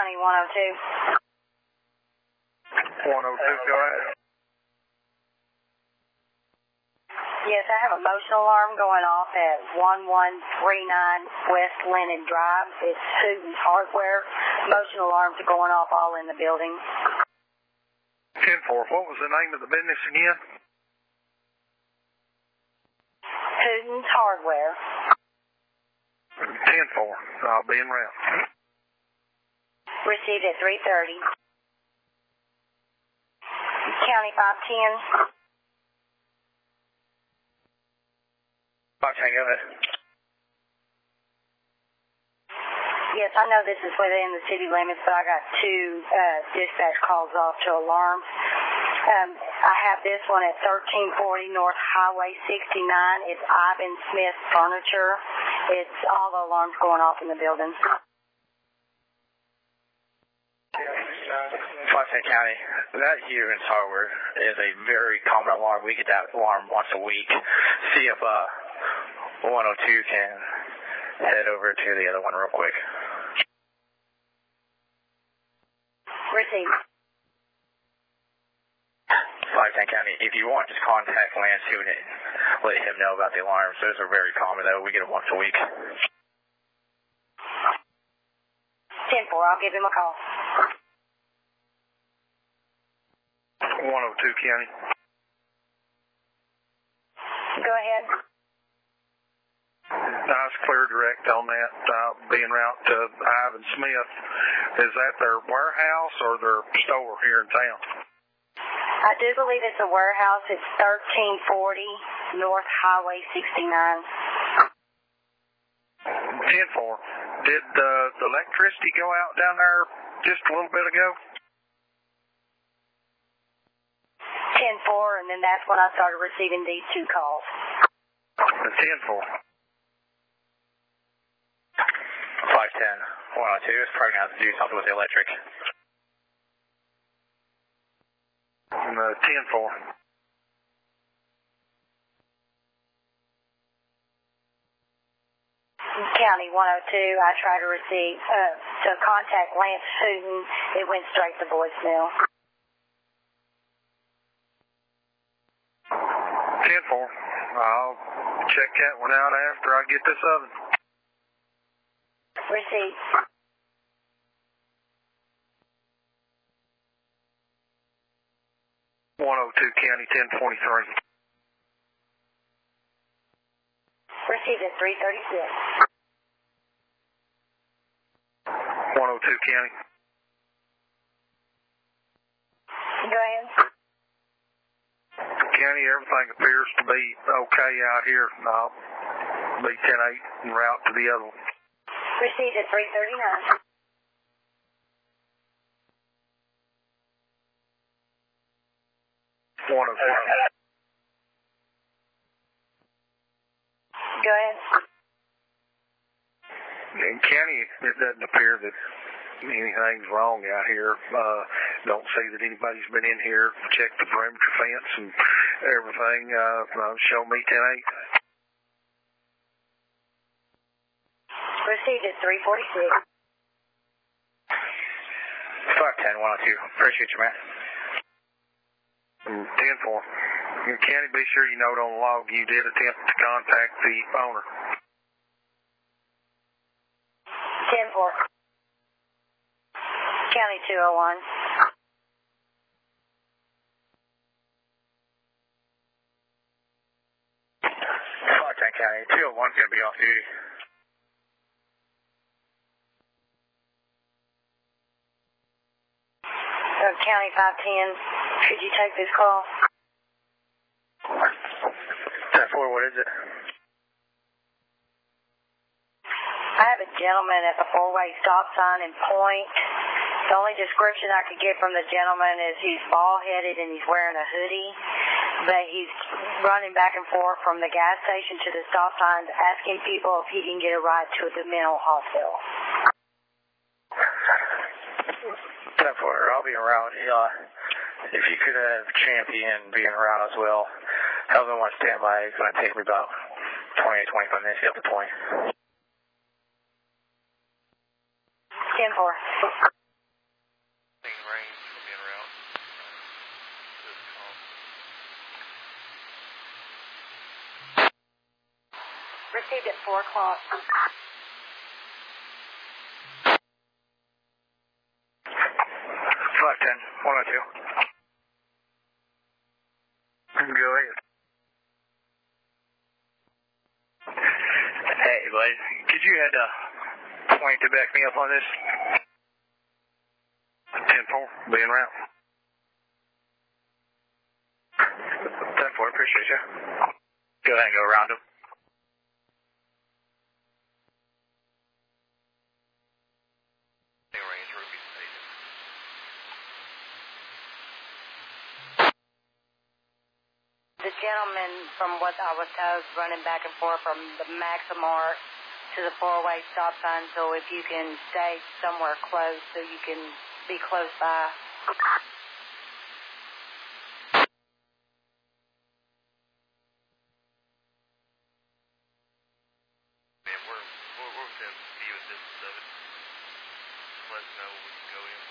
County 102. 102, go ahead. Yes, I have a motion alarm going off at 1139 West Lennon Drive. It's Hooten's Hardware. Motion alarms are going off all in the building. 10-4, what was the name of the business again? Hooten's Hardware. 10-4, I'll be en route. Received at 3:30. County 510. 510, go ahead. Yes, I know this is within the city limits, but I got two dispatch calls off to alarms. I have this one at 1340 North Highway 69. It's Ivan Smith Furniture. It's all the alarms going off in the building. 510 County, that Hooten's Hardware is a very common alarm. We get that alarm once a week. See if 102 can head over to the other one real quick. Received. 510 County, if you want, just contact Lance Hooten and let him know about the alarms. Those are very common, though. We get them once a week. 10-4, I'll give him a call. 102, County. Go ahead. Nice, clear direct on that. I'll be en route to Ivan Smith. Is that their warehouse or their store here in town? I do believe it's a warehouse. It's 1340 North Highway 69. 10-4. Did the electricity go out down there just a little bit ago? 10-4, and then that's when I started receiving these two calls. 10-4. 510, 102, it's probably going to have to do something with the electric. 10-4. County 102, I tried to contact Lance Hooten. It went straight to voicemail. 10-4. I'll check that one out after I get this other. Received. 102 County 1023. Received at 336. 102 County. Go ahead. County, everything appears to be okay out here. I'll be 10-8 en route to the other one. Received at 339. 102. Go ahead. In County, it doesn't appear that anything's wrong out here. Don't see that anybody's been in here, checked the perimeter fence and everything. Show me 10-8. Received at 346. 510, 102. Appreciate you, man. 10-4. County, be sure you note on the log you did attempt to contact the owner. 10-4. County 201. 510 County, 201's going to be off duty. County 510, could you take this call? 10-4, what is it? I have a gentleman at the four-way stop sign in Point. The only description I could get from the gentleman is he's bald-headed and he's wearing a hoodie, but he's running back and forth from the gas station to the stop signs asking people if he can get a ride to the mental hospital. 10-4, I'll be around. If you could have Champion being around as well, have them on standby. It's going to take me about 20 to 25 minutes to get up to Point. 10-4. Received at 4 o'clock. 510, 102. Go ahead. Hey, bud, could you add a point to back me up on this? 10-4, being route. 10-4, appreciate you. Go ahead and go around him. The gentleman, from what I was told, running back and forth from the Maximart to the 4-way stop sign, so if you can stay somewhere close so you can be close by. We're within view of distance of it. Just let us know when we can go in.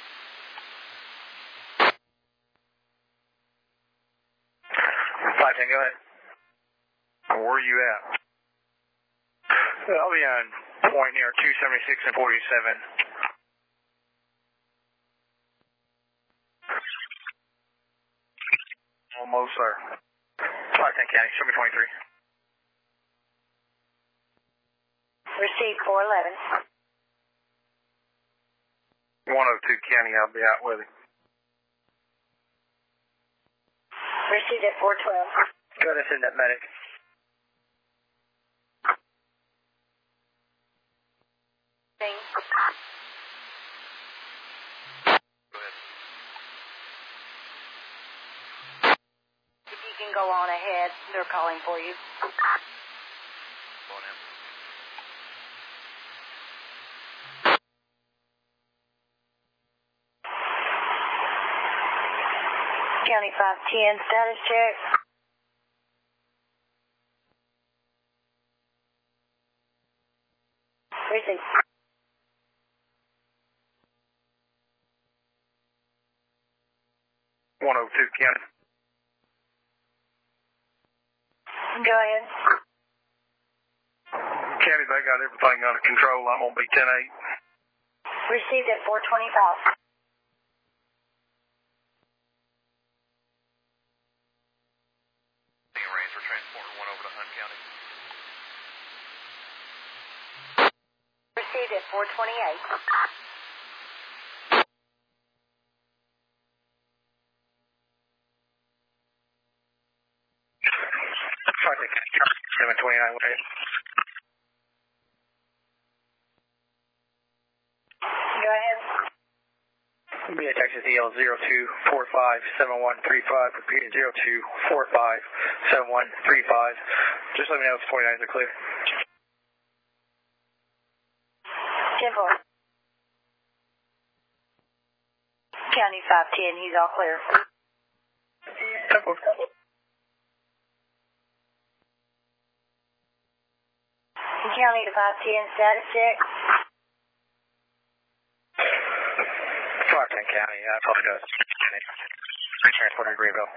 510, go ahead. Where are you at? I'll be on point near 276 and 47. Almost there. 510 County, show me 23. Received 411. 102 County, I'll be out with him. Received at 412. Go ahead and send that medic. Go ahead. If you can go on ahead, they're calling for you. Go on in. County 510, status check. Received. 102 County. Go ahead. County, they got everything under control. I'm going to be 10-8. Received at 425. Taking range, we're transporting one over to Hunt County. Received at 428. Try to get 729 with it. Go ahead. Be a Texas EL 02457135. Repeat 02457135. Just let me know if 49s are clear. 10-4. County 510, he's all clear. 10-4. County to 510, status check. 510 County, I apologize. Transporter to Greenville.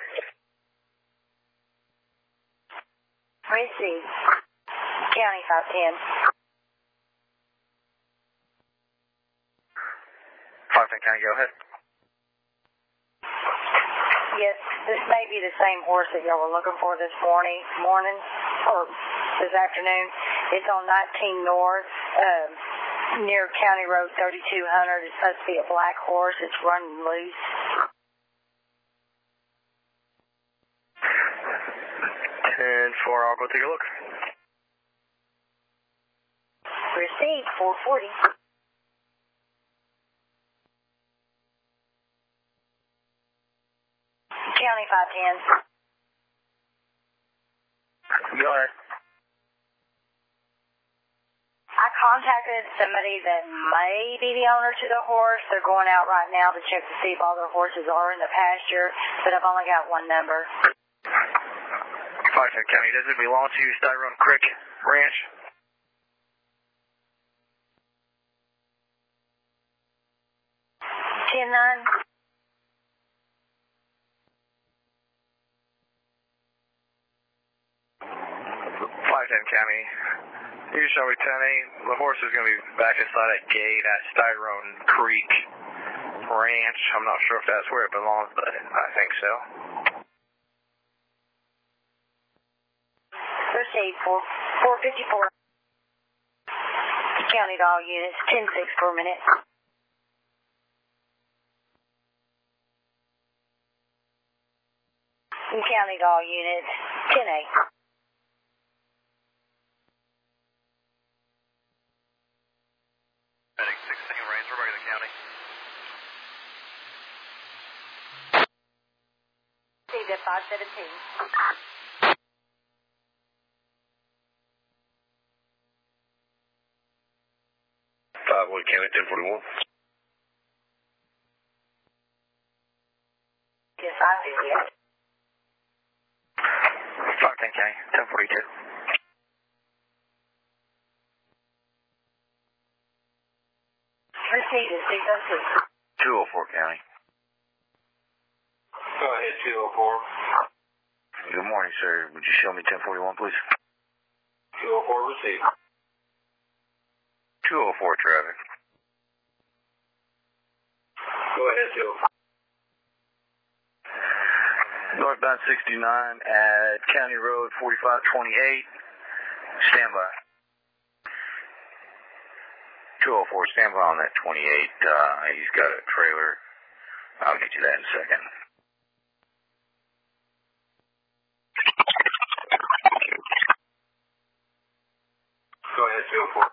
Received. County 510. 510 County, go ahead. Yes, this may be the same horse that y'all were looking for this morning, or this afternoon. It's on 19 North, near County Road 3200. It's supposed to be a black horse. It's running loose. 10-4, I'll go take a look. Received 440. County 510. Go ahead. I contacted somebody that may be the owner to the horse. They're going out right now to check to see if all their horses are in the pasture, but I've only got one number. 510 County, does it belong to Styrone Creek Ranch? Nine. 510 County, You show me, Tony. The horse is going to be back inside that gate at Styrone Creek Ranch. I'm not sure if that's where it belongs, but I think so. Proceed 454. County dog units, 10-6 per minute. County dog units, 10-8. Medic 16 range, we're back in the county. Received at 517. 5-1 County, 1041. Yes, I do, yes. 510 County, 1042. Received at 606. 204 County. Go ahead, 204. Good morning, sir. Would you show me 1041, please? 204 received. 204 traffic. Go ahead, 204. Northbound 69 at County Road 4528. Stand by. 204, stand by on that 28. He's got a trailer. I'll get you that in a second. Go ahead, 204.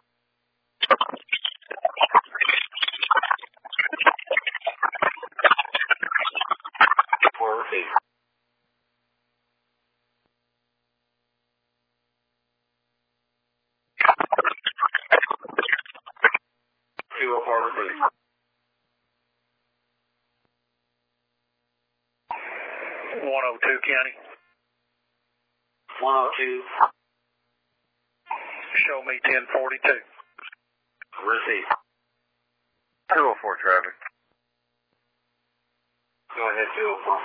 Received. 204 received. 102 County. 102. Show me 1042. Received. 204 traffic. Go ahead, 204.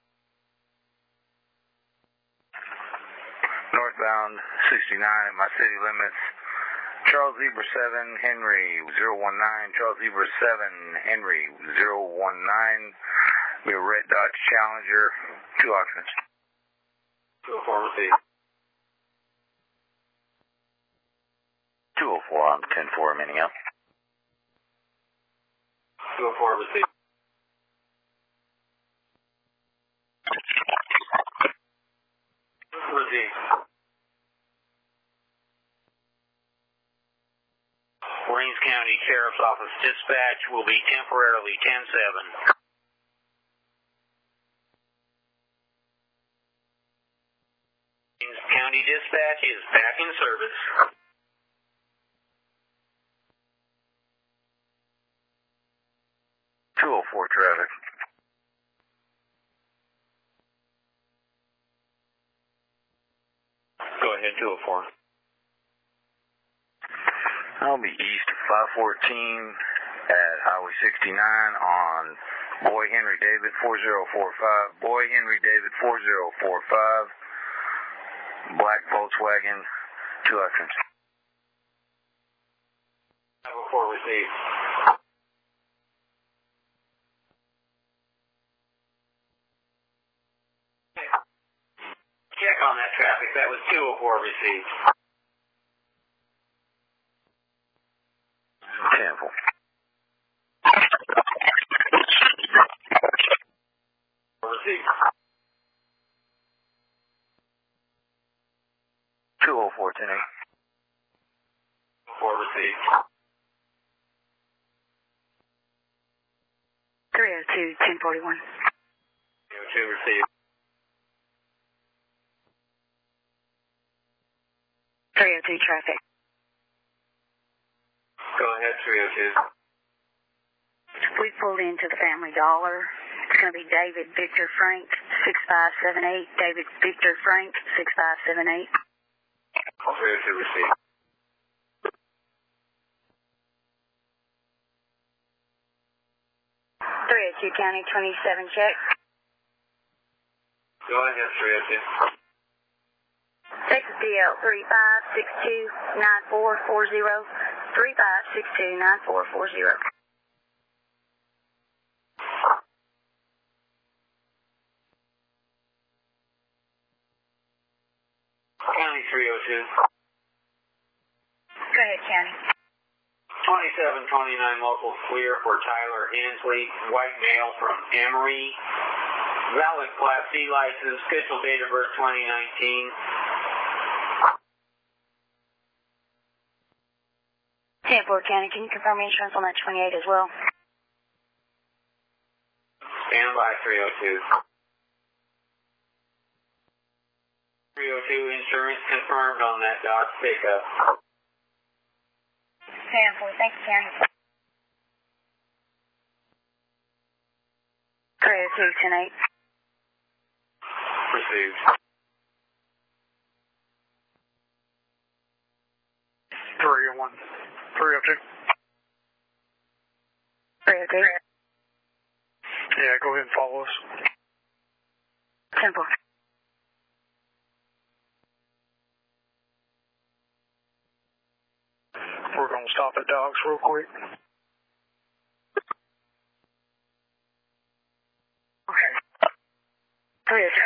Northbound 69 at my city limits. Charles Zebra 7, Henry 019. Charles Zebra 7, Henry 019. We have Red Dodge Challenger. 2 occupants. 204 received. 204 on 10-4 meeting up. 204 received. Received. Rains County Sheriff's Office dispatch will be temporarily 10-7. Rains County dispatch is back in service. Traffic. Go ahead, 204. I'll be east of 514 at Highway 69 on Boy Henry David 4045. Boy Henry David 4045. Black Volkswagen, 2 occupants. 504 received. Check on that traffic. That was 204 received. 10-4. Received. 204 10-8. 4 received. 302, 1041. 202 received. 302 traffic. Go ahead, 302. We pulled into the Family Dollar. It's going to be David Victor Frank, 6578. David Victor Frank, 6578. 302 received. 302 County 27 check. Go ahead, 302. Texas DL 3562-9440, 3562-9440. County 302. Go ahead, County. 2729 local clear for Tyler Hensley, white male from Emory. Valid Class C license, scheduled date of birth 2019. 10-4 County, can you confirm insurance on that 28 as well? Stand by 302. 302 insurance confirmed on that Dodge pickup. 10-4, thank you, County. 302-10-8. Received. 301. 302. 302. Yeah, go ahead and follow us. 10-4. We're going to stop at Dogs real quick. Okay. 302.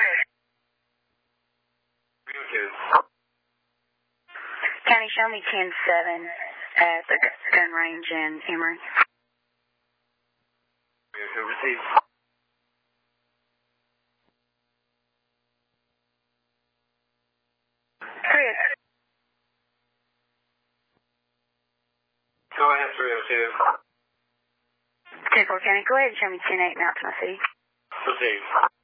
302. County, show me 10-7 at the gun range in Emory. 302 received. Go ahead, 302. 10-4 County, go ahead and show me 10-8 now to my city. Received.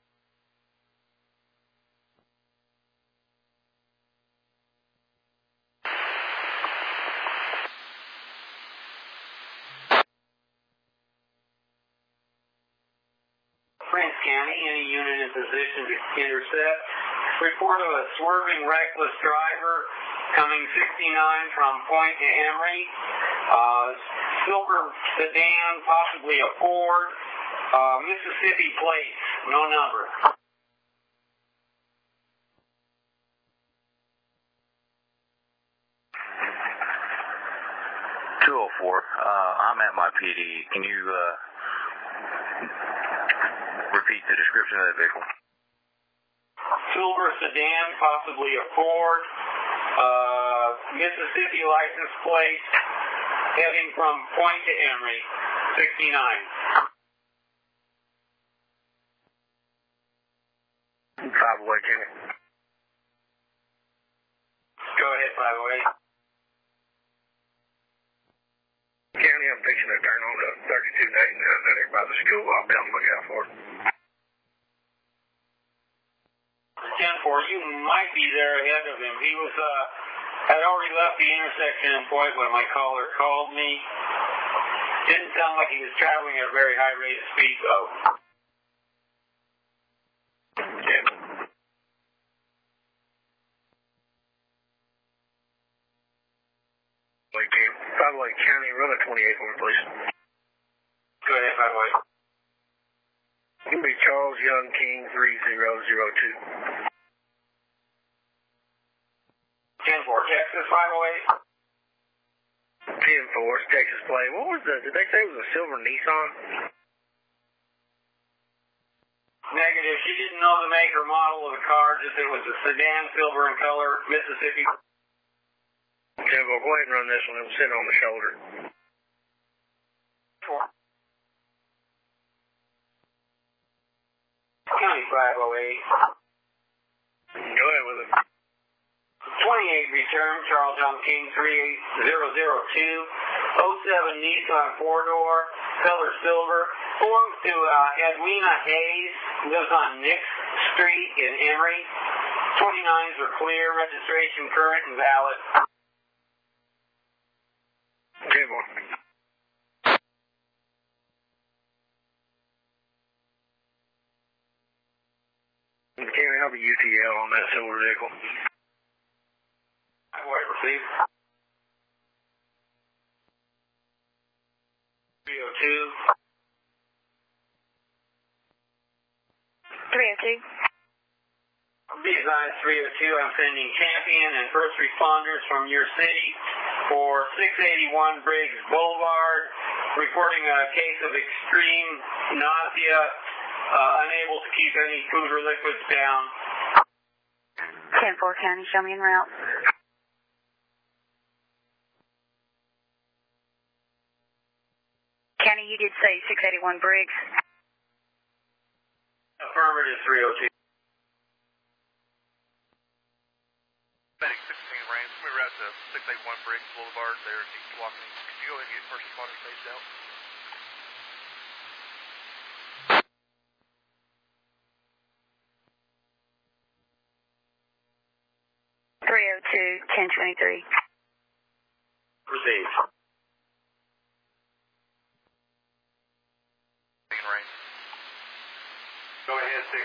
Prince County, any unit in position to intercept. Report of a swerving reckless driver coming 69 from Point to Emory. Silver sedan, possibly a Ford. Mississippi plates, no number. 204. I'm at my PD. Can you repeat the description of that vehicle? Silver sedan, possibly a Ford. Mississippi license plate, heading from Point to Emory, 69. Five-way, Kenny. Go ahead, 508. County, I'm fixing to turn on to 32 Nathan down there by the school. I'll be on the lookout for it. 10-4, you might be there ahead of him. He was, had already left the intersection in Point when my caller called me. Didn't sound like he was traveling at a very high rate of speed, though. Yeah. Five-way County, run a 28 for me, please. Go ahead, 508. It'll be Charles Young King 3002. 10-4, Texas 508. 10-4, Texas play. What was did they say it was a silver Nissan? Negative. She didn't know the make or model of the car, just it was a sedan, silver in color, Mississippi. 10-4, go ahead and run this one. It'll sit on the shoulder. 4. County 508. Go ahead with it. 28 return, Charles John King 38002, 07 Nissan 4-door, color silver, belongs to Edwina Hayes, lives on Nix Street in Emory. 29s are clear, registration current and valid. 10-4. Can't have a UTL on that silver vehicle. Wait, receive. 302. 302. Be advised 302, I'm sending champion and first responders from your city for 681 Briggs Boulevard, reporting a case of extreme nausea, unable to keep any food or liquids down. 10-4 County, show me en route. County, you did say 681 Briggs. Affirmative 302. Medic 16 Rains, we were at the 681 Briggs Boulevard there in East Walking. Could you go ahead and get first responder staged out? 1023. Proceed. Rain. Go ahead, 16.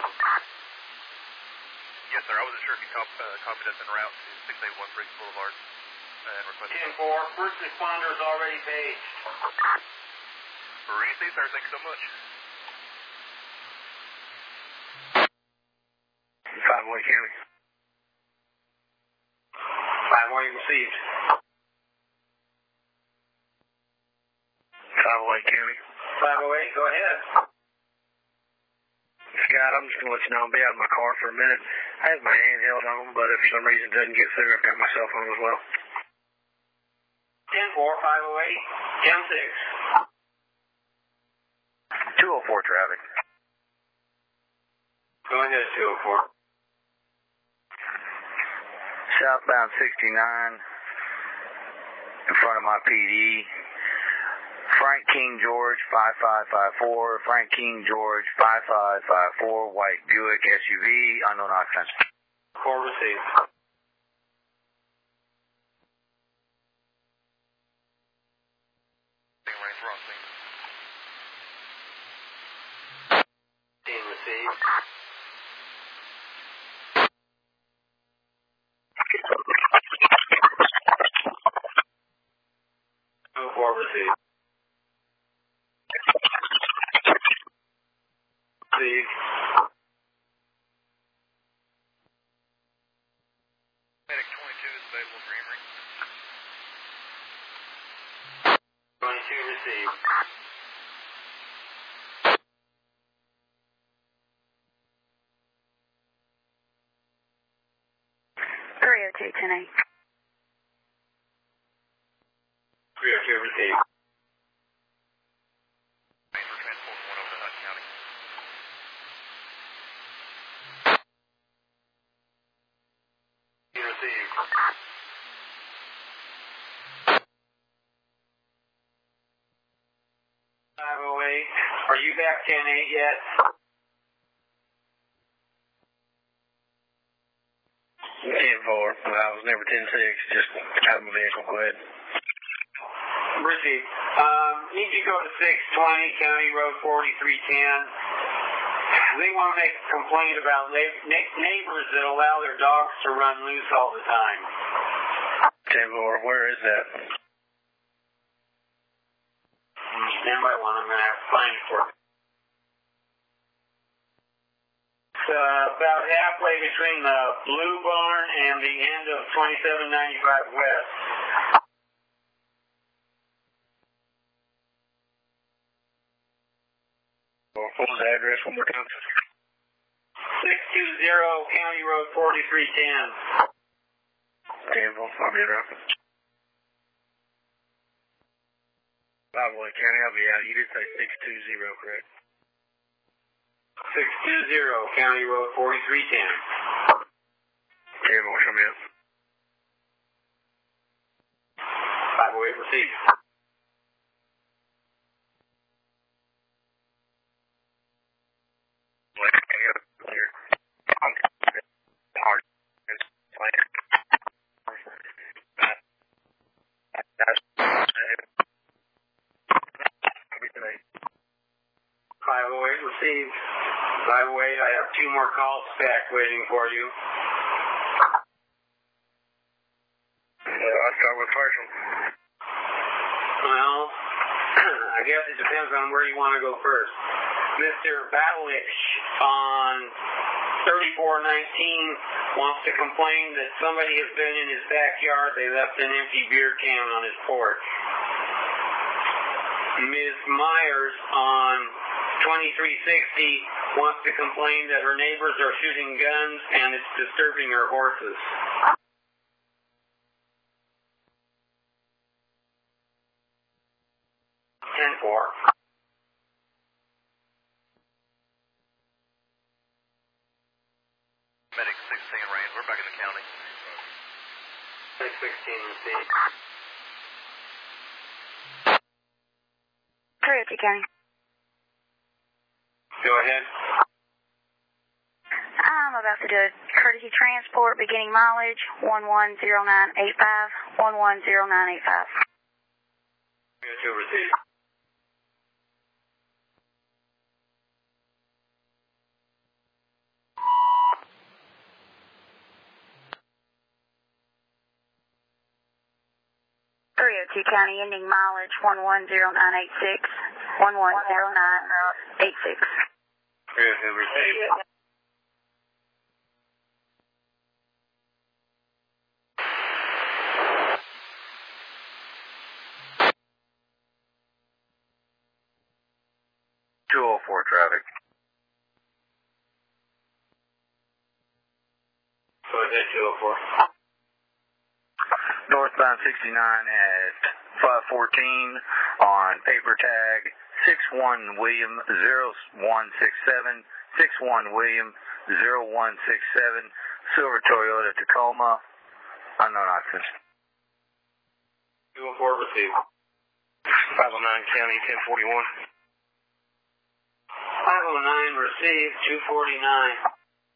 Yes, sir. I wasn't sure if you copied us en route to 681 Briggs Boulevard and requested. 10-4, first responders already paged. Received, sir. Thanks so much. 5-1 County. 5-1 received. 508 County. 508, go ahead. Scott, I'm just going to let you know I'll be out of my car for a minute. I have my handheld on, but if for some reason it doesn't get through, I've got my cell phone as well. 10-4, 508, 10-6. 204 traffic. Go ahead, 204. Southbound 69 in front of my PD. Frank King George 5554. Frank King George 5554. White Buick SUV. Unknown occupant. 4 received. Rain, wrong thing. 10 received. Received. Received. Medic 22 is available for Emory. 22 received. Two, 10-8. 302 received. Rain for transport 1 over to Hunt County. Received. 508, are you back 10-8 yet? I was never 10-6, just out of my vehicle. Go ahead. Received. Need you go to 620 County Road 4310. They want to make a complaint about neighbors that allow their dogs to run loose all the time. 10-4, where is that? Stand by one, I'm going to have to find it for you. It's about halfway between the Blue Barn and the end of 2795 West. What was the address one more time? 620 County Road 4310. 10-4, I'll be around. 5-1 County, I'll be out. You did say 620, correct? 620 County Road 4310. 10-4, show me up. 508 received. Received. By the way, I have 2 more calls back waiting for you. I'll start with first one. Well, I guess it depends on where you want to go first. Mr. Battlich on 3419 wants to complain that somebody has been in his backyard. They left an empty beer can on his porch. Ms. Myers on 2360 wants to complain that her neighbors are shooting guns and it's disturbing her horses. Medic 16 range. We're back in the county. 16 received. 302 County. Go ahead. I'm about to do a courtesy transport beginning mileage 110985, 110985. 302 received. County, ending mileage 110986, 110986. 302 received. Traffic. Go ahead, 204. Northbound 69 at 514 on paper tag 61 William 0167, 61 William 0167, silver Toyota Tacoma, unknown occupants. 204 received. 509 County 1041. 509 received, 249.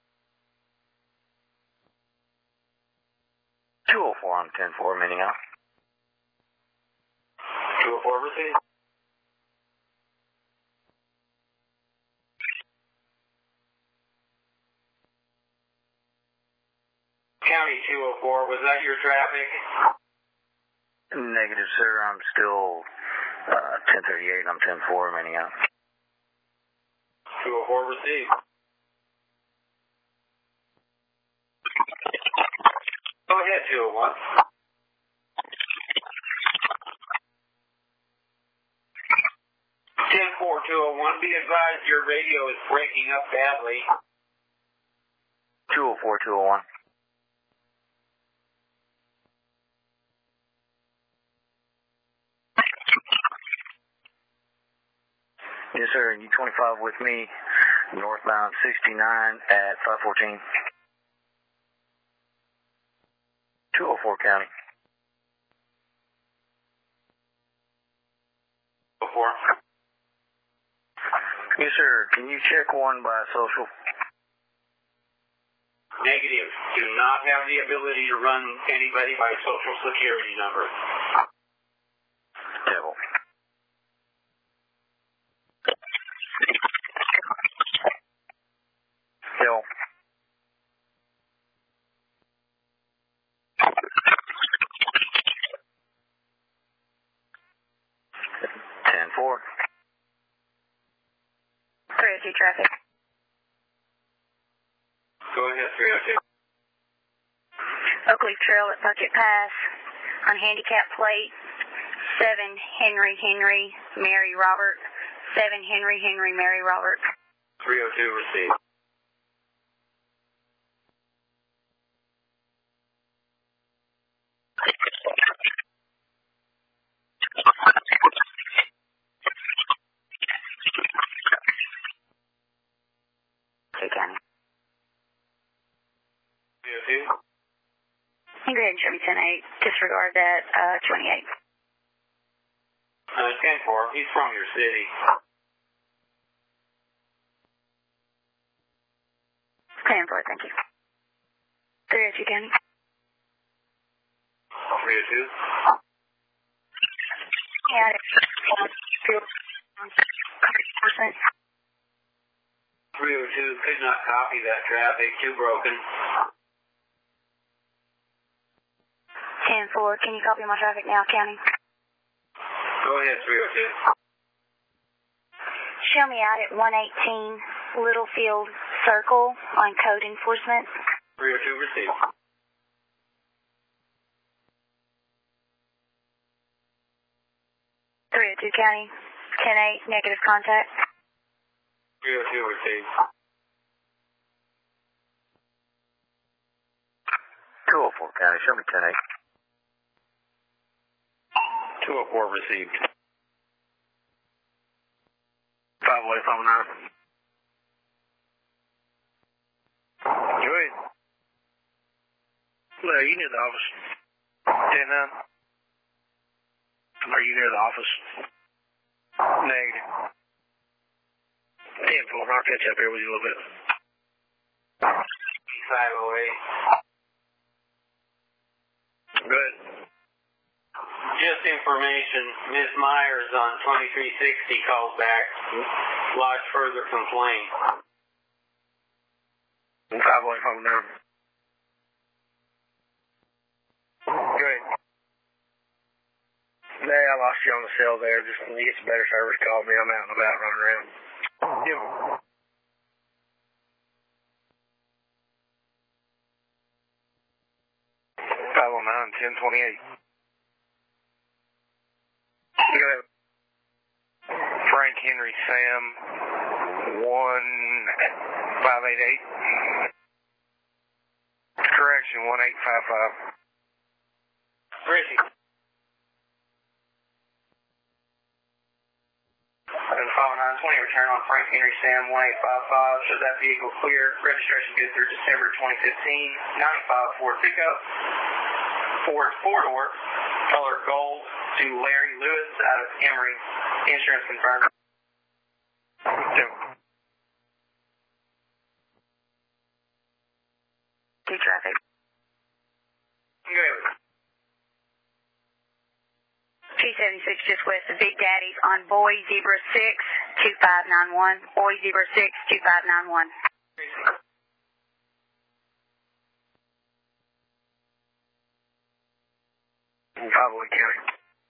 204 on 10-4, meaning out. 204 received. County 204, was that your traffic? Negative, sir. I'm still 1038 on 10-4, meaning out. 204 received. Go ahead, 201. 10-4, 201. Be advised your radio is breaking up badly. 204, 201. Yes, sir. U25 with me, northbound 69 at 514. 204 County. 204. Yes, sir. Can you check one by social? Negative. Do not have the ability to run anybody by social security number. Devil. Hill. 10-4. 302 traffic. Go ahead, 302. Oak Leaf Trail at Puckett Pass on handicap plate 7 Henry Henry Mary Robert. 7 Henry Henry Mary Robert. 302 received. County. 302. You go ahead and show me 10-8. Disregard that 28. 10-4. He's from your city. 10-4, thank you. 302 County. 302. Yeah, percent. 302 could not copy that traffic. Too broken. 10-4, can you copy my traffic now, County? Go ahead, 302. Show me out at 118 Littlefield Circle on code enforcement. 302 received. County, 10-8, negative contact. 302 received. 204 County, show me 10-8. 204 received. 5-way, 509. Go ahead. Well, are you near the office? 10-9. Are you near the office? Negative. 10-4, I'll catch up here with you a little bit. 508. Good. Just information, Ms. Myers on 2360 called back, lodged further complaint. 5-way, 509. Good. Hey, I lost you on the cell there. Just when you get some better service, call me. I'm out and about running around. Yeah. 509, 1028. Frank Henry Sam 1588. Correction 1855. Richie. And 50920, return on Frank Henry Sam 1855. Shows that vehicle clear. Registration good through December 2015. 95 Ford pickup. Ford four-door. Color gold. To Larry Lewis out of Emory. Insurance confirmed. Traffic. Good. 276 just west of Big Daddy's on Boy Zebra 6, 2591. Boy Zebra 6, 2591. Probably County.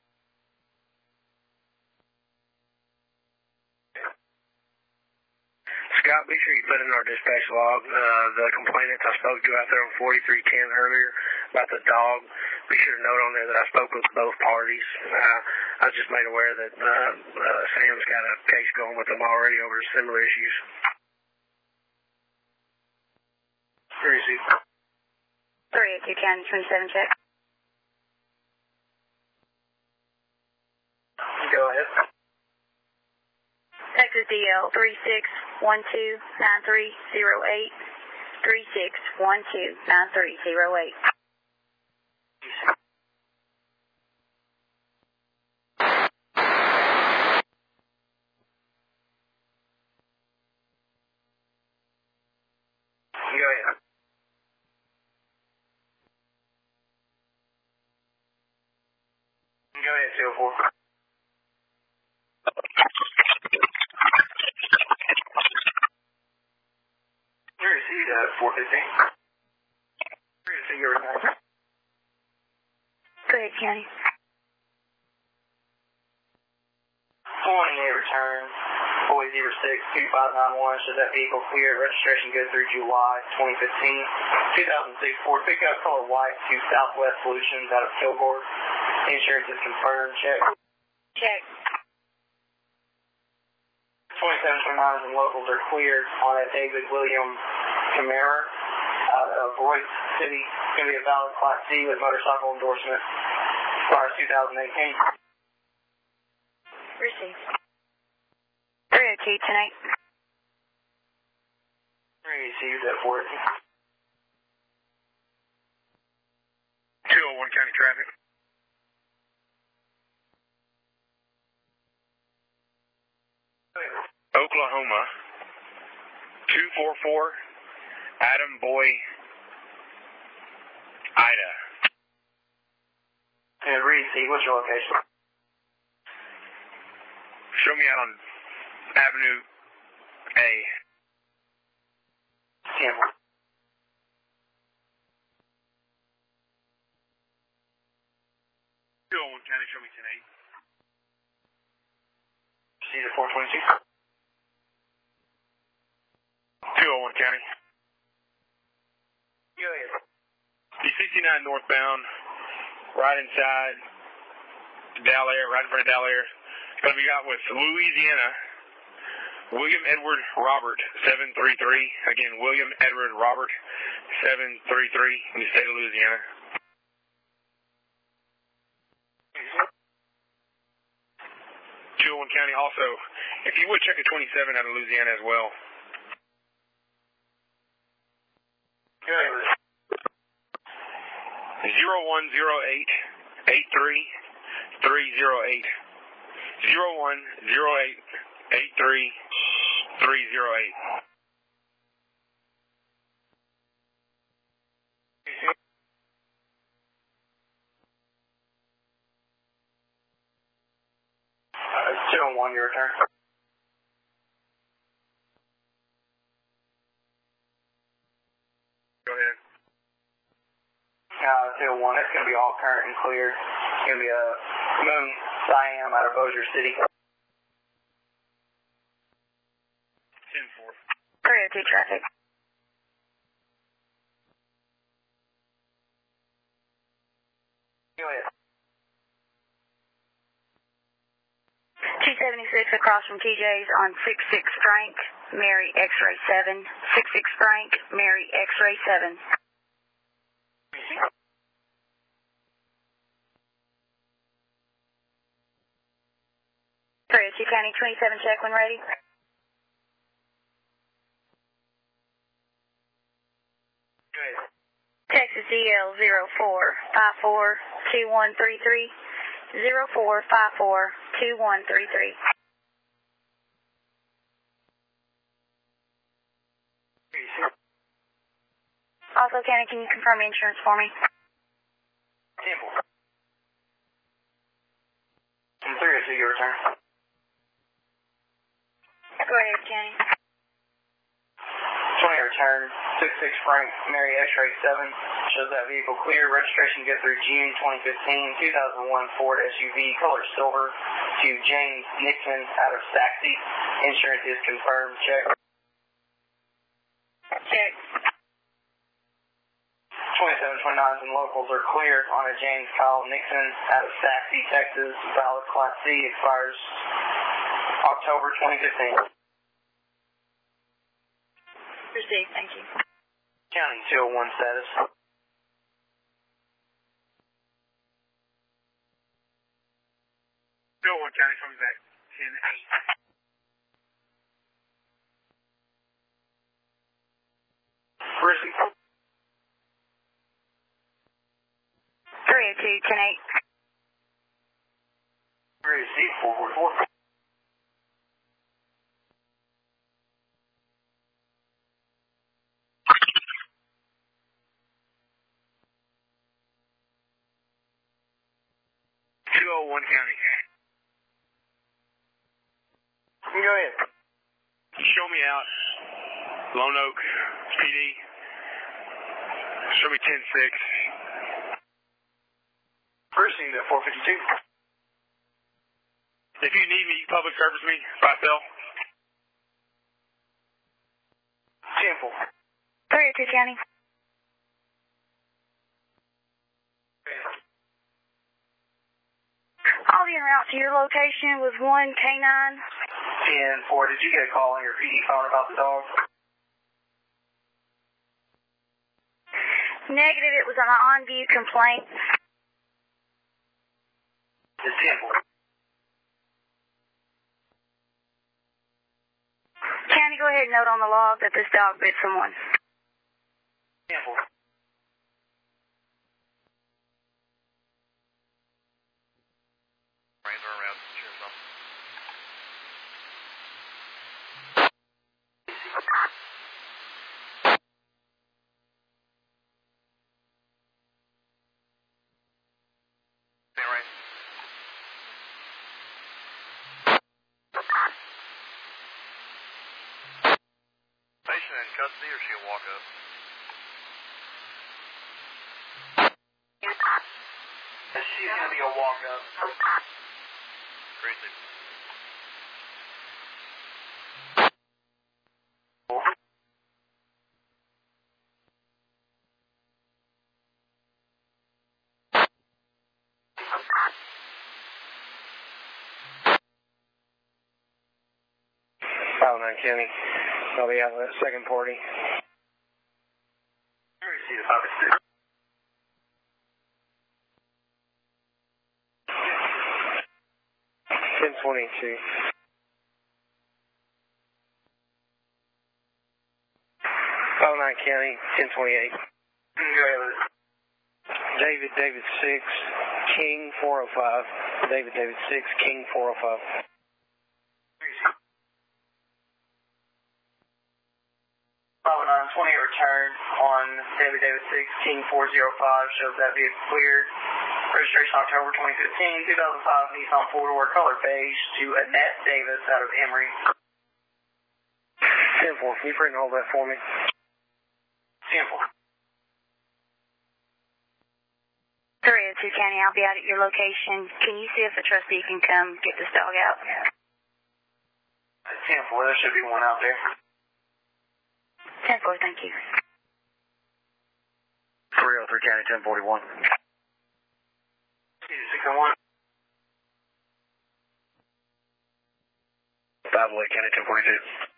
Scott, be sure you put in our dispatch log the complainants I spoke to out there on 4310 earlier about the dog. Be sure to note on there that I spoke with both parties. I was just made aware that Sam's got a case going with them already over similar issues. Where is he? 382 County, 27 check. Go ahead. Texas DL 36129308. 36129308. Go ahead. Go ahead, 204. Where is he at 415? Where is he your return? Go ahead, County. 28 return. Boy 06 2591. Shows that vehicle clear. Registration good through July 2015. 2006 Ford pickup, color white, to Southwest Solutions out of Kilgore. Insurance is confirmed. Check. Check. 2729s and locals are cleared on a David William Camaro out of Royce City. It's going to be a valid Class C with motorcycle endorsement. Prior 2018. Received. 302 tonight. Received at 4. 201 County Traffic. Oklahoma 244 Adam Boy Ida. And receive, what's your location? Show me out on Avenue A. Campbell. County, show me 10-8. Proceed at 422. 201 201 County. Go ahead. D69 northbound, right inside Dallaire, right in front of Dallaire. Going to be out with Louisiana, William Edward Robert, 733. Again, William Edward Robert, 733 in the state of Louisiana. County also, if you would check a 27 out of Louisiana as well. Good. 0108 83 308. 0108 83 308. It's 201, your return. Go ahead. 201, it's going to be all current and clear. It's going to be a Moon Siam out of Bossier City. 10-4. 302 traffic. Go ahead. 276 across from TJ's on 66 Frank, Mary X-ray 7. 66 Frank, Mary X-ray 7. Two County 27 check when ready. Go ahead. Texas DL 04542133. 04542133. Also, County, can you confirm insurance for me? Simple. And 302, your return. Go ahead, County. 20 return, 66 Frank, Mary X-ray 7. Shows that vehicle clear. Registration good through June 2015. 2001 Ford SUV, color silver. To James Nixon out of Saxey. Insurance is confirmed. Check. Check. 27, 29s and locals are clear on a James Kyle Nixon out of Saxey, Texas. Valid Class C, expires October 2015. Received, thank you. County 201 status. 201 County coming back. 10-8. Receive. 302, 10-8. Receive 444. One County. Go ahead. Show me out. Lone Oak, PD. Show me 10-6. Proceed at 452. If you need me, you public service me by cell. Simple. 302, County. I'll be en route to your location with 1 K9. 10-4. Did you get a call on your PD phone about the dog? Negative, it was an on-view complaint. It's 10-4. County, go ahead and note on the log that this dog bit someone. 10-4. Rains are around. Cheers up. Hey, Rain. Patient in custody or she'll walk up? She's going to be a walk-up. Crazy. 509 County. I'll be out of that second party. Receive the 506. $10.22. 509 County, 1028. David 6, King 405. David 6, King 405. 509-20 return on David 6, King 405, shows that vehicle cleared. Registration October 2015, 2005 Nissan 4-door color beige to Annette Davis out of Emory. 10-4, can you print and hold that for me? 10-4. 302 County, I'll be out at your location. Can you see if a trustee can come get this dog out? 10-4, there should be one out there. 10-4, thank you. 303 County, 1041. 601. 508 County, 1042.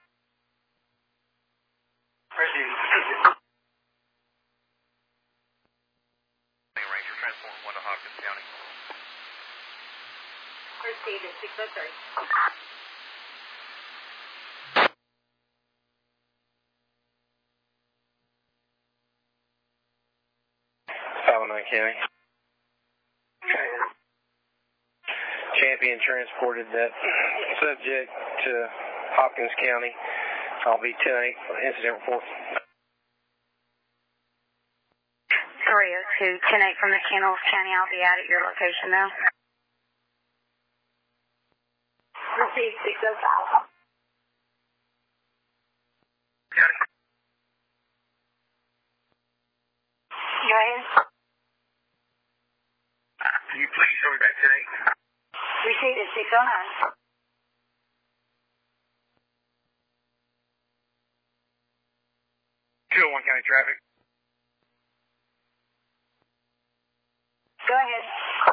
Ranger transport 1 to Hopkins County. Received at 603. 509 County. Champion transported that subject to Hopkins County. I'll be 10-8 incident report. 302 10-8 from the kennels. County, I'll be out at your location now. Received 605. Go ahead. Can you please show me back 10-8? Received at 609. 201 County traffic. Go ahead.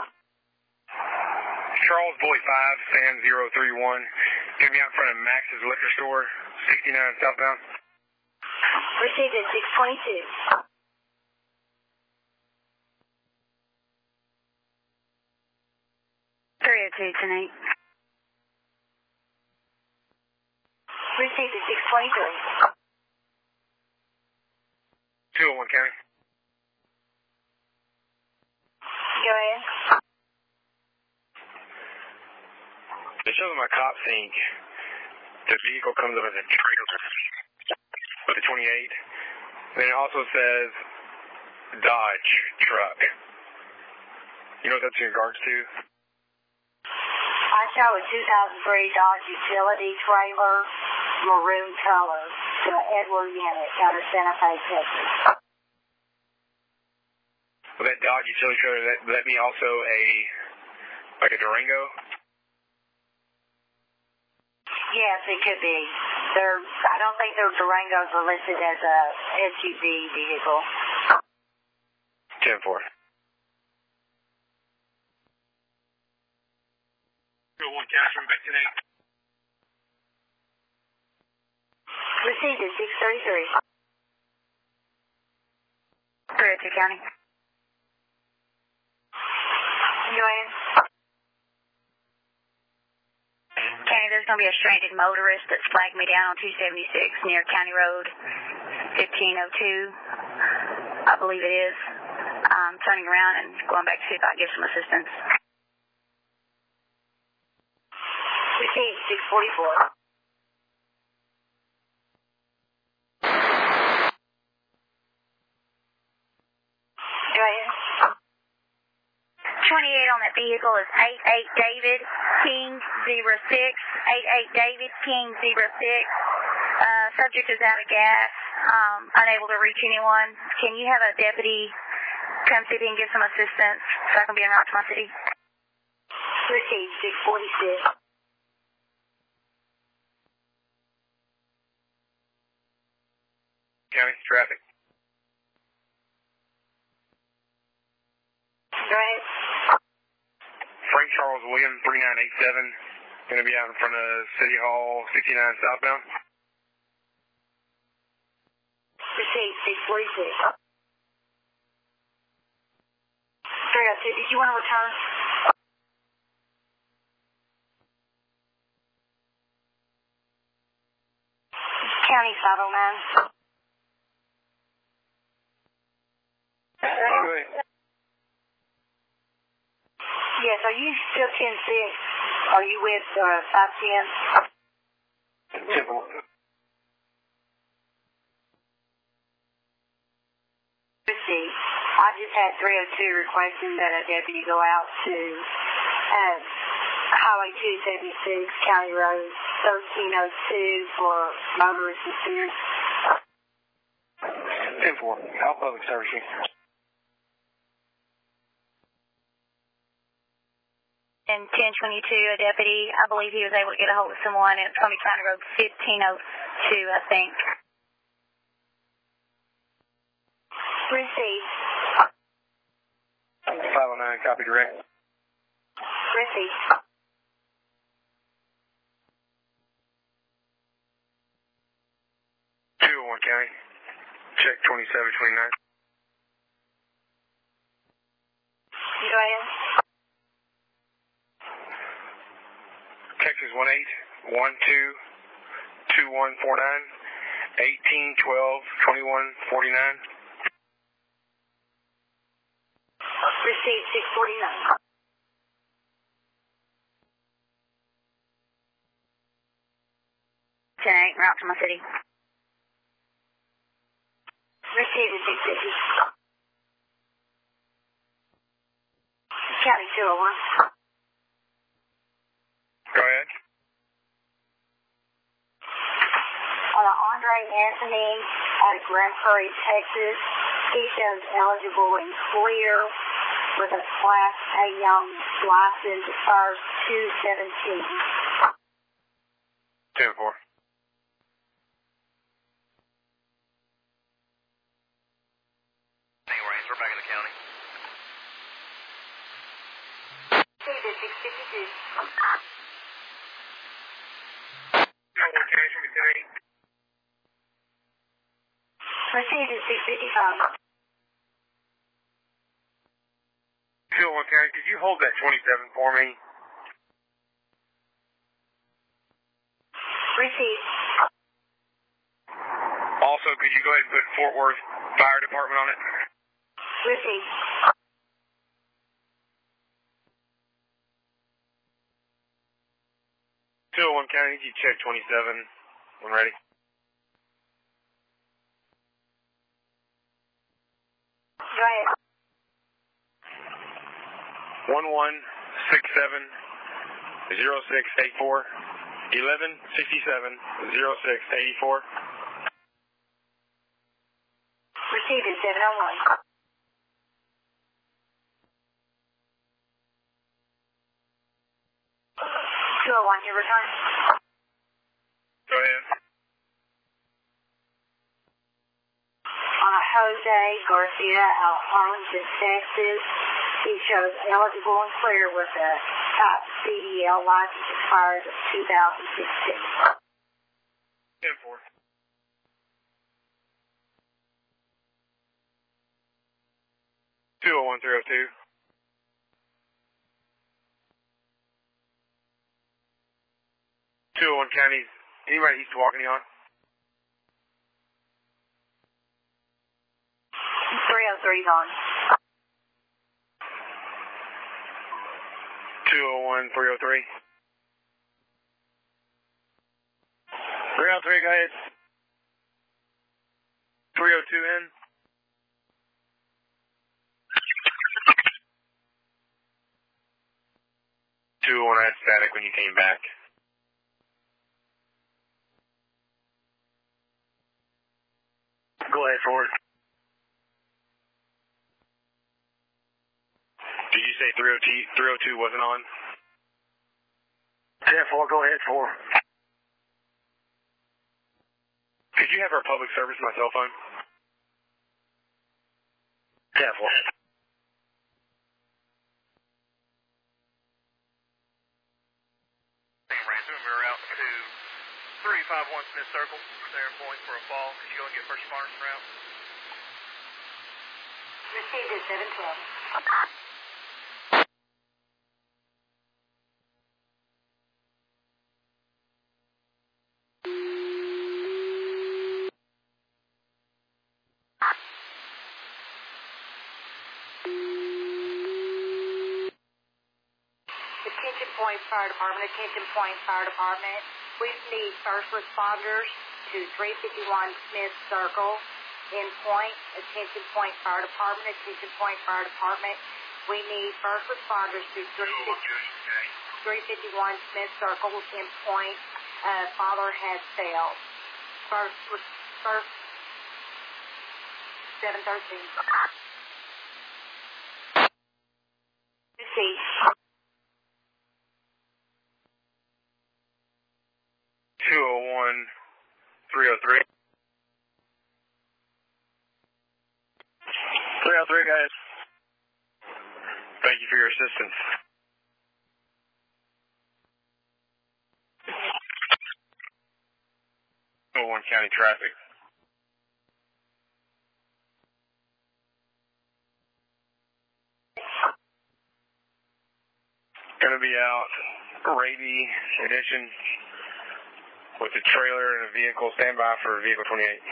Charles Boy 5, Fan 031. Get me out in front of Max's Liquor Store, 69 southbound. Received at 622. 302 10-8. Received at 623. 201 County. Go ahead. It shows my cop sync. The vehicle comes up as a trailer with a 28. Then it also says Dodge truck. You know what that's in regards to? I show a 2003 Dodge utility trailer, maroon color, to an Edward unit out of Santa Fe, Texas. Well, that Dodge utility trailer, that be also like a Durango? Yes, it could be. I don't think their Durangos are listed as a SUV vehicle. 10-4. 201 County, from back to 8. Received at 633. 302 County. Go ahead. County, there's going to be a stranded motorist that's flagged me down on 276 near County Road 1502. I believe it is. I'm turning around and going back to see if I can get some assistance. Received 644. Go ahead. 28 on that vehicle is 88 David King 06. 88 David King 06. Subject is out of gas. Unable to reach anyone. Can you have a deputy come see if he can get some assistance so I can be en route to my city? Received 646. County traffic. Go ahead. Frank Charles Williams, 3987. Going to be out in front of City Hall, 69 southbound. Receive 646. 302, did you want to return? County 509. Yes, are you still 10-6? Are you with 510? Simple. Receive. I just had 302 requesting that a deputy go out to Highway 276, County Road 1302 for motorist assistance. 10-4. How public service you? And 1022, a deputy, I believe he was able to get a hold of someone, and it's going to be County Road 1502, I think. Receive. 509, copy direct. Receive. County. Check 2729. You go ahead. Texas 18122149 18122149. Receive 649. Tonight, route to my city. Receive at 650. County 201. Go ahead. On Andre Anthony out of Grand Prairie, Texas, he shows eligible and clear with a Class A Young license as far as 217. 10-4. We're back in the county. Receive at 652. Received at 655. 201 County, could you hold that 27 for me? Received. Also, could you go ahead and put Fort Worth Fire Department on it? Received. County, you check 27 when ready. Go ahead. 11670684 11670684. Received at 701. Your return. Go ahead. Jose Garcia out of Arlington, Texas. He shows eligible and clear with a top CDL license expired of 2016. 10-4. Two 201-302. Counties. Anybody east of Walkeny on? 303's on. 201-303. 303, go ahead. 302 in. 201 had static when you came back. Go ahead, Ford. Did you say 302 wasn't on? 10-4, go ahead, 4. Could you have our public service my cell phone? 10-4. 351 Smith Circle, there in point for a fall. Could you go and get first responders en route? Received at 712. Attention Point Fire Department, Attention Point Fire Department. We need first responders to 351 Smith Circle in point. Attention Point Fire Department, Attention Point Fire Department. We need first responders to 351 Smith Circle in point. Father has failed. First 713. Receive. 201 303. 303, guys. Thank you for your assistance. One County traffic. Going to be out Raby Edition with a trailer and a vehicle. Stand by for vehicle 28.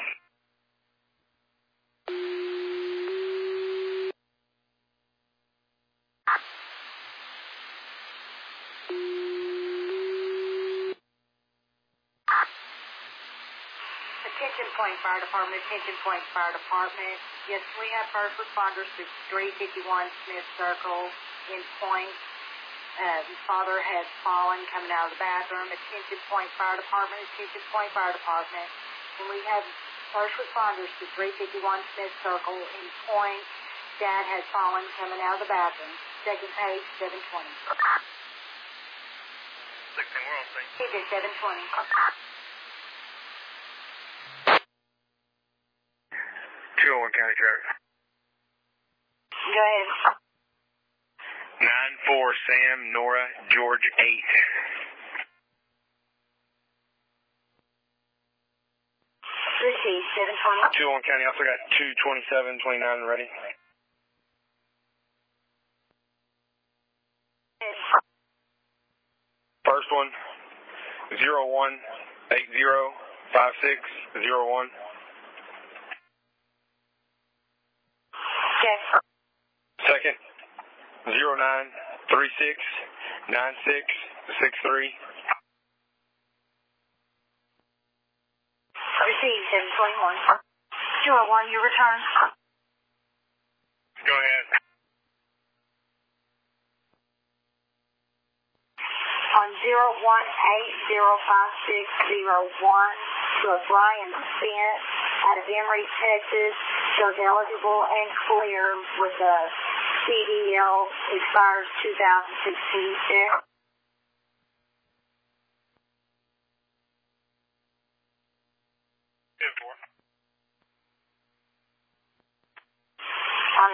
Attention Point Fire Department, Attention Point Fire Department. Yes, we have first responders to 351 Smith Circle in point. Father has fallen coming out of the bathroom. Attention Point Fire Department, Attention Point Fire Department. And we have first responders to 351 Smith Circle in point. Dad has fallen coming out of the bathroom. Second page, 720. 16, we're on scene. Page 720. 201 County traffic. Go ahead. 94 Sam Nora George 8. Receive 720. 201 County also got 227 29 ready. First one 01805601. Okay. Second 09369663. Receive 721. 201, your return. Go ahead. On 01805601 to a Brian Spence out of Emory, Texas, shows eligible and clear with a CDL, expires 2016. On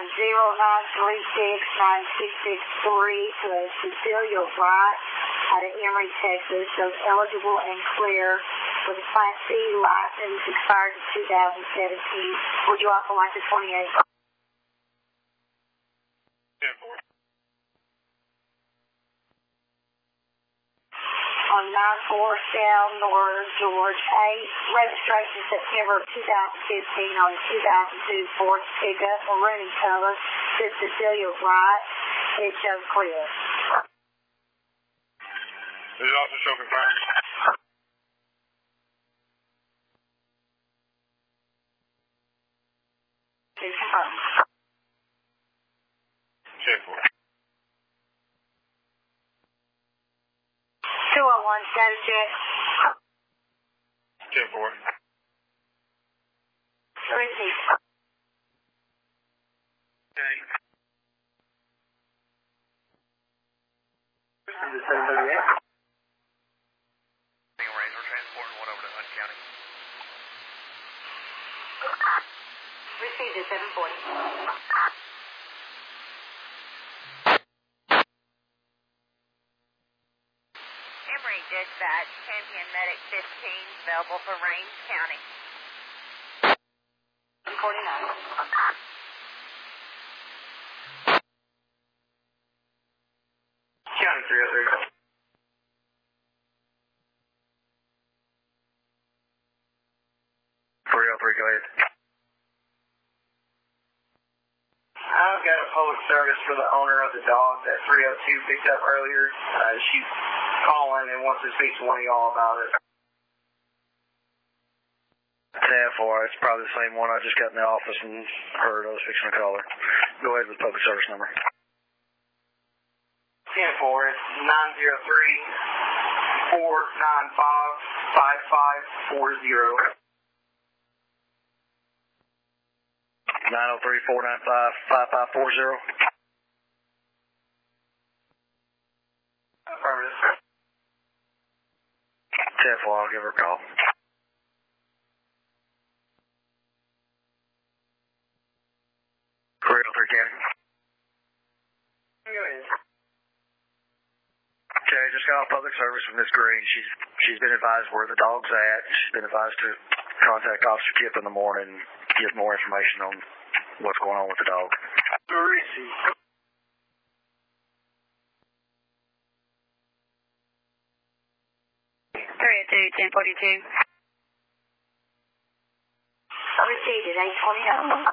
09369663 to a Cecilia Wright out of Emory, Texas, shows eligible and clear with a Class C license, expired in 2017. Would you also like the 28? 10-4. On 94 South North George 8, registration September 2015 on 2002 Ford pickup, maroon color, to Cecilia Wright. It shows clear. Does it also show confirmed? Please confirm. 10-4. 201 status check. 10-4. Receive. Okay. Range, we're transporting one over to Hunt County. Received at 740. dispatch. Champion Medic 15, available for Range County. 49. County 303. 303, go ahead. I've got a public service for the owner of the dog that 302 picked up earlier. She's calling and wants to speak to one of y'all about it. 10-4, it's probably the same one I just got in the office and heard I was fixing to call her. Go ahead with the public service number. 10-4, it's 903-495-5540. 903-495-5540. Affirmative. 10-4, I'll give her a call. 303 County. Go ahead. Okay, just got off public service from Miss Green. She's been advised where the dog's at. She's been advised to contact Officer Kip in the morning and get more information on what's going on with the dog. Where is he? $302-1042. Received at 8:20.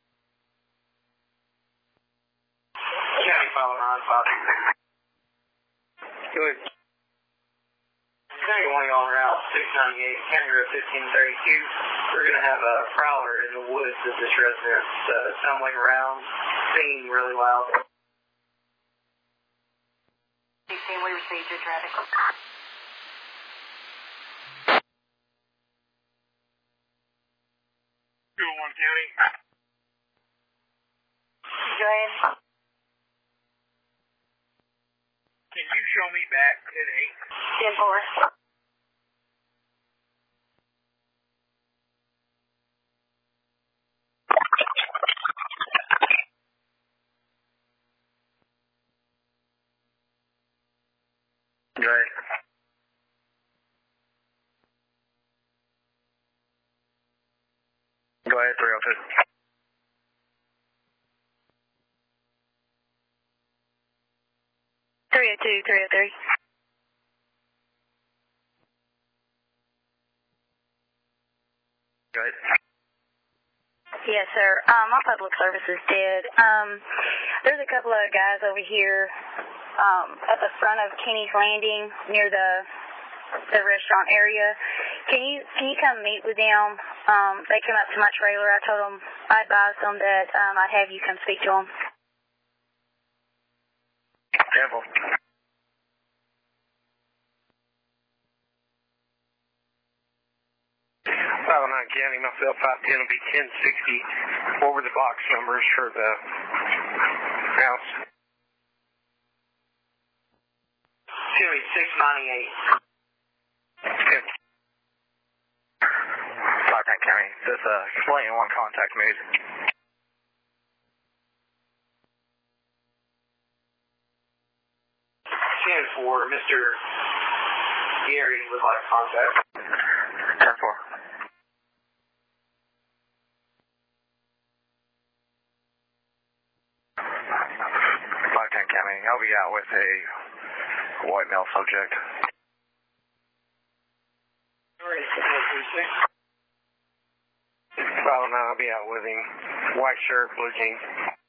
County file 952. Go ahead. County 1 on route 698, County Road 1532. We're going to have a prowler in the woods at this residence, stumbling around, singing really loud. 16, we received your traffic. 201 County. Go ahead. Can you show me back at 10-4. Go ahead. Go ahead, 302. $302-303. Go ahead. Yes, sir. My public services did. There's a couple of guys over here at the front of Kenny's Landing near the restaurant area. Can you come meet with them? They came up to my trailer. I told them, I advised them that I'd have you come speak to them. Careful. 509 County, myself 510 will be 1060. What were the box numbers for the house? It's going to be 698. 510 County, this explain one contact made. 10-4, Mr. Gary would like contact. 10-4. 510 County, I'll be out with a white male subject. 509, I'll be out with him. White shirt, blue jeans.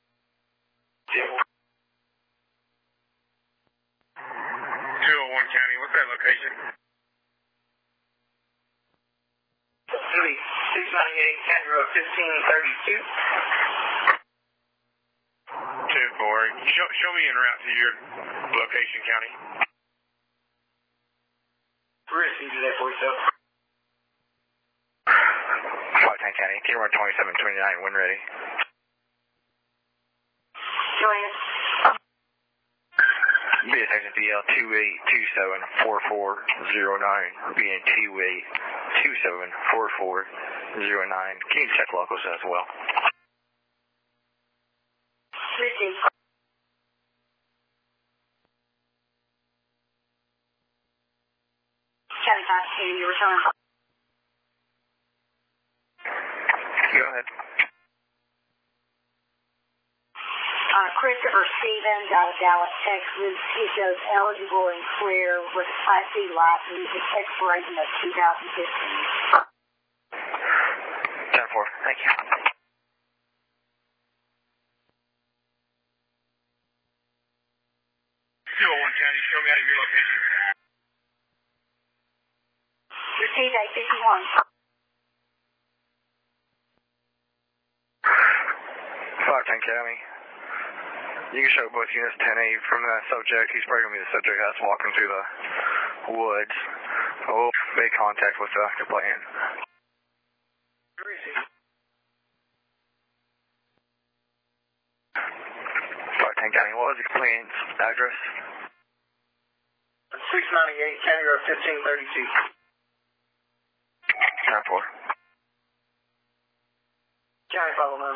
201 County, what's that location? 698 County Road 1532. 10-4. Show me en route to your location, County. We're received today, 47. 510 County, Key Road 2729, when ready. Go ahead. Be attention BL 28274409, being 28274409. Can you check locals as well? Received. Go ahead. Christopher Stevens out of Dallas, Texas. He shows eligible and clear with a Class C license with expiration of 2015. 10-4. Thank you. 201 County, show me out of your location. Received 851. 510 County. You can show both units 10-8 from that subject. He's probably going to be the subject that's walking through the woods. Oh, make contact with the complainant. Where is he? 510 County, what was the complainant's address? 698 County Road 1532. 10-4. County 509.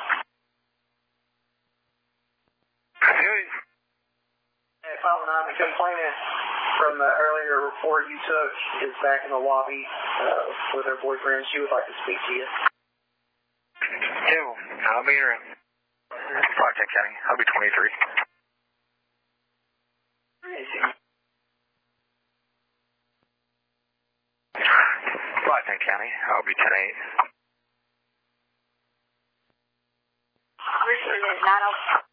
Hey, 509, the complainant from the earlier report you took is back in the lobby with her boyfriend. She would like to speak to you. I'll be here. 510 County, I'll be 23. Where is he? 510 County, I'll be 10-8. Received 903.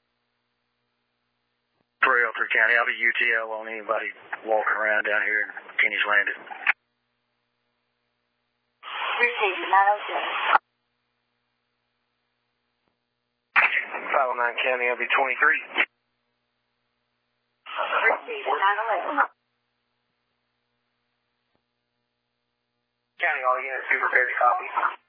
303 County, I'll be UTL on anybody walking around down here in Kenny's Landing. Received 907. 509 County, I'll be 23. Received 911. County, all units be prepared to copy.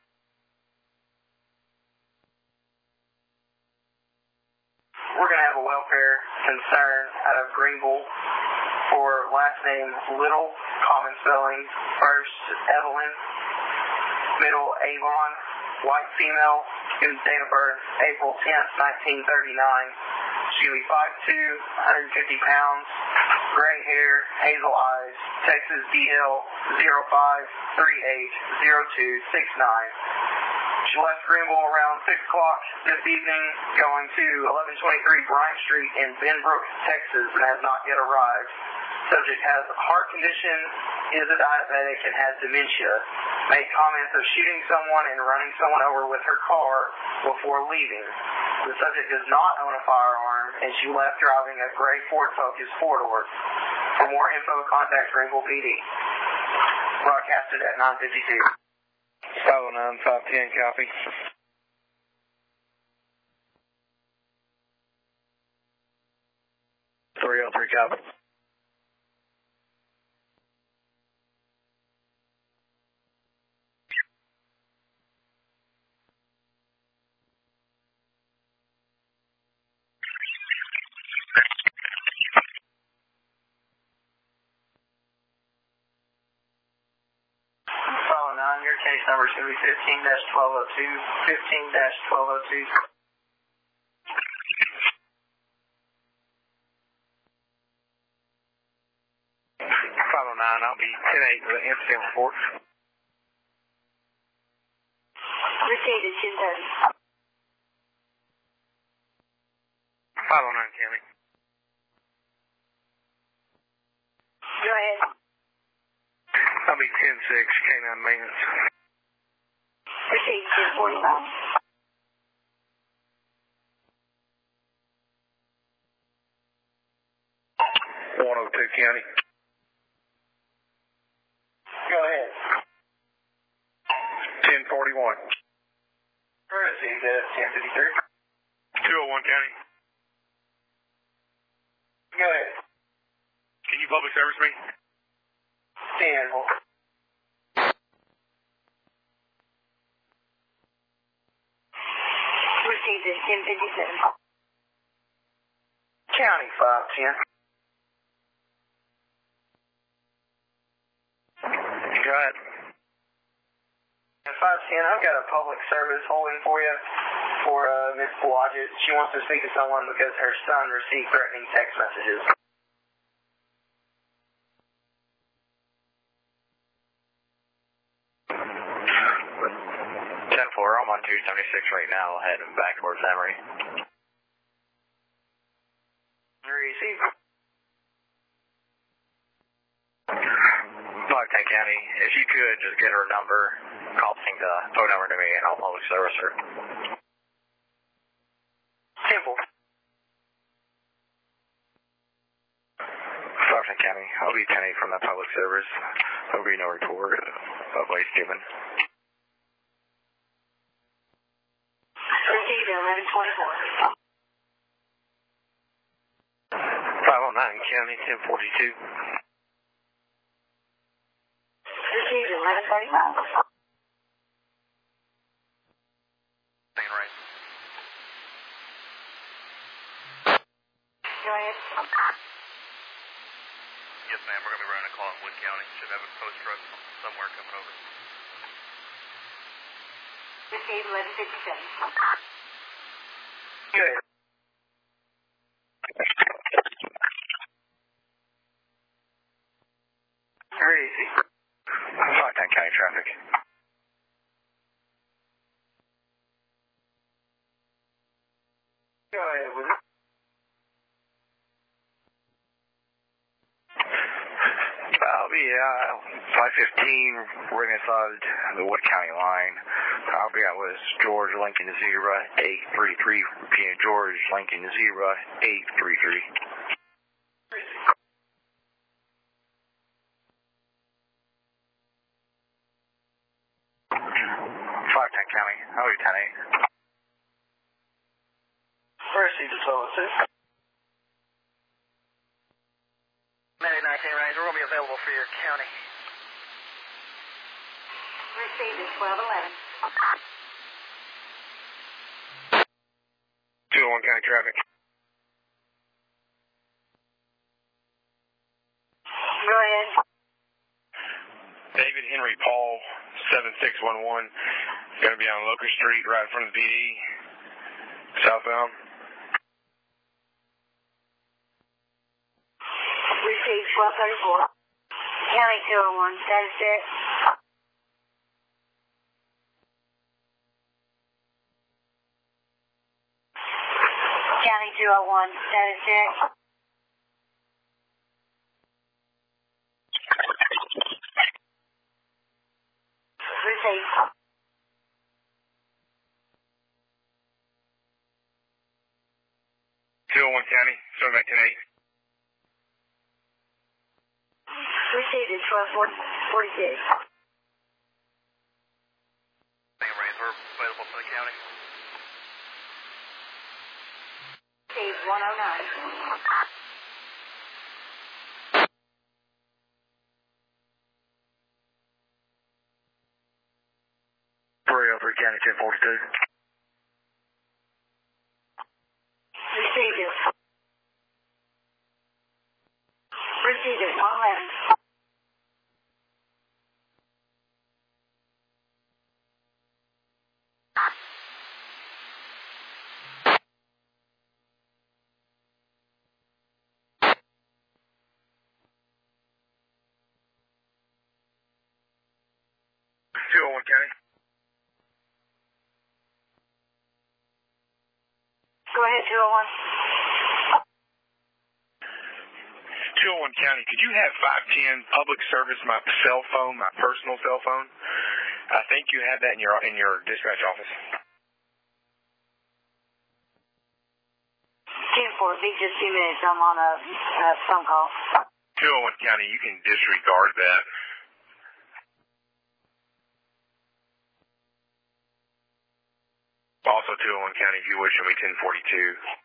We're going to have a welfare concern out of Greenville for last name Little, common spelling, first Evelyn, middle Avon, white female, whose date of birth April 10th, 1939. She'll be 5'2", 150 pounds, gray hair, hazel eyes, Texas DL 05380269. She left Greenville around 6 o'clock this evening, going to 1123 Bryant Street in Benbrook, Texas, and has not yet arrived. Subject has a heart condition, is a diabetic, and has dementia. Made comments of shooting someone and running someone over with her car before leaving. The subject does not own a firearm, and she left driving a gray Ford Focus four-door. For more info, contact Greenville PD. Broadcasted at 9:52. 509, 510, copy. Copy. Your case number is going to be 15-1202, 15-1202. 509, I'll be 10-8 with the incident report. Received at 10:30. 509, County. Go ahead. I'll be 10-6, K9 maintenance. Received 10:45. 102 County. Go ahead. 1041. Received at 10:53. 201 County. Go ahead. Can you public service me? 10. Received at 10:57. County 510. Go ahead. At 510, I've got a public service holding for you for Ms. Blodgett. She wants to speak to someone because her son received threatening text messages. I'm on 276 right now, heading back towards Emory. Receive. 510 County, if you could just get her number, call the phone number to me, and I'll public service her. Simple. 510 County, I'll be Penny from the public service. There'll be no report of waste given. Received 1124. 509 County, 1042. Received 1135. Main right. Go ahead. Yes, ma'am. We're going to be running a call in Wood County. Should have a post truck somewhere coming over. Received 1157. Good. Very easy. 510 County traffic. Go ahead with it. I'll be 515 right inside the Wood County line. I'll be out with George Lincoln Zebra 833. Repeating, George Lincoln Zebra 833. 510 County, how are you, 10-8? Receive the 1206. Medic 19 range, we're going to be available for your county. Received 1211. 201 County traffic. Go ahead. David Henry Paul, 7611. Going to be on Locust Street, right in front of the PD. Southbound. Received 1234. County 201. Status check. County 201. Status check. Received. 201 County, sorry about 10-8. Received at 1246. Main range. We're available for the county. Received 109. County 1042. Received it. Received it. 111. County. Go ahead, 201. 201 County, could you have 510 public service my cell phone, my personal cell phone? I think you have that in your dispatch office. 10-4, be just a few minutes. I'm on a phone call. 201 County, you can disregard that. Also 201 County, if you wish, it'll be 1042.